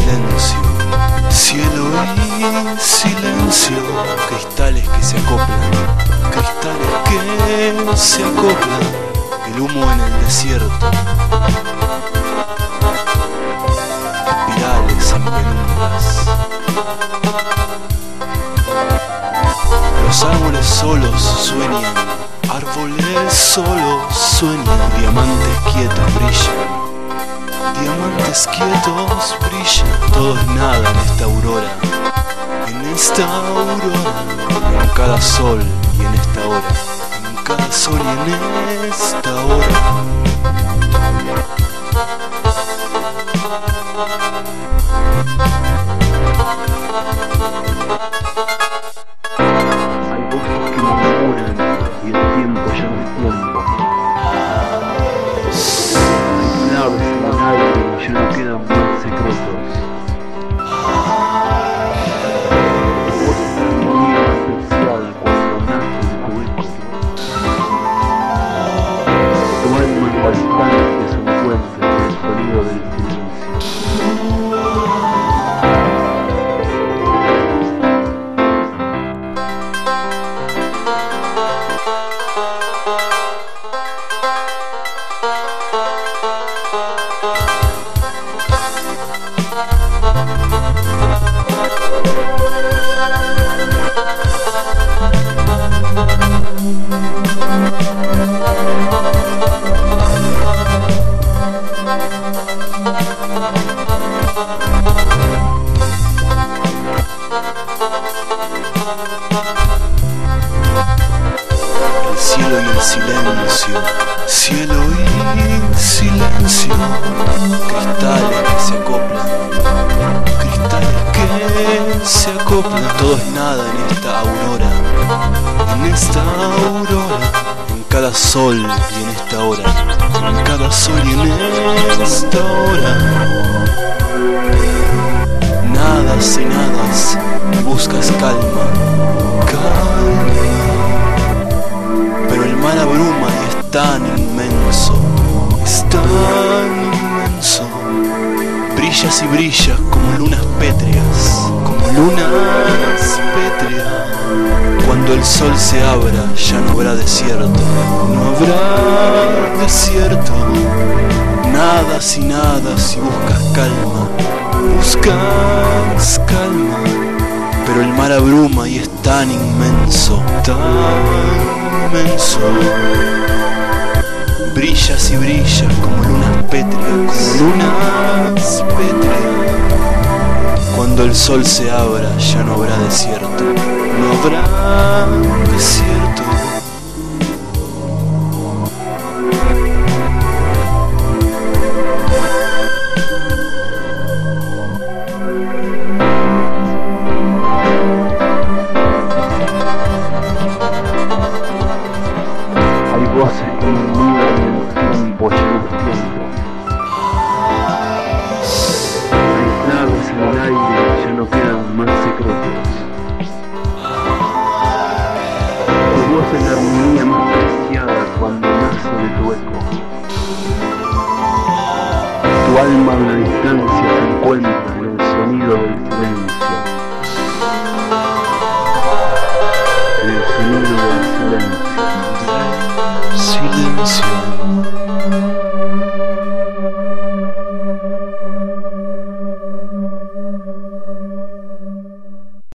silencio, cielo y silencio, cristales que se acoplan, cristales que se acoplan, el humo en el desierto, espirales en penumbras. Los árboles solos sueñan, árboles solos sueñan, diamantes quietos brillan, diamantes quietos brillan, todo es nada en esta aurora, en cada sol y en esta hora, en cada sol y en esta hora. Hay voces que murmuran y el tiempo ya no es tiempo. Hay claves en el aire y ya no quedan más secretos. Tu voz es la armonía más preciada cuando nace de tu eco. Tu alma en la distancia se encuentra en el sonido del silencio. El cielo y el silencio, cielo y silencio, cristales que se acoplan, cristales que se acoplan, todo es nada en esta aurora, en cada sol y en esta hora, en cada sol y en esta hora. Nadas y nadas y buscas calma, calma, pero el mar abruma y es tan inmenso, es tan inmenso. Brillas y brillas como lunas pétreas, como lunas pétreas. Cuando el sol se abra ya no habrá desierto, no habrá desierto. Nadas y nadas y buscas calma, buscas calma, pero el mar abruma y es tan inmenso, tan inmenso. Brillas y brillas como lunas pétreas, como lunas pétreas. Cuando el sol se abra ya no habrá desierto, no habrá desierto. Hay voces que murmuran y el tiempo ya no es tiempo. Hay claves en el aire y ya no quedan más secretos. Tu voz es la armonía más preciada cuando nace de tu eco. Tu alma a la distancia se encuentra en el sonido del silencio.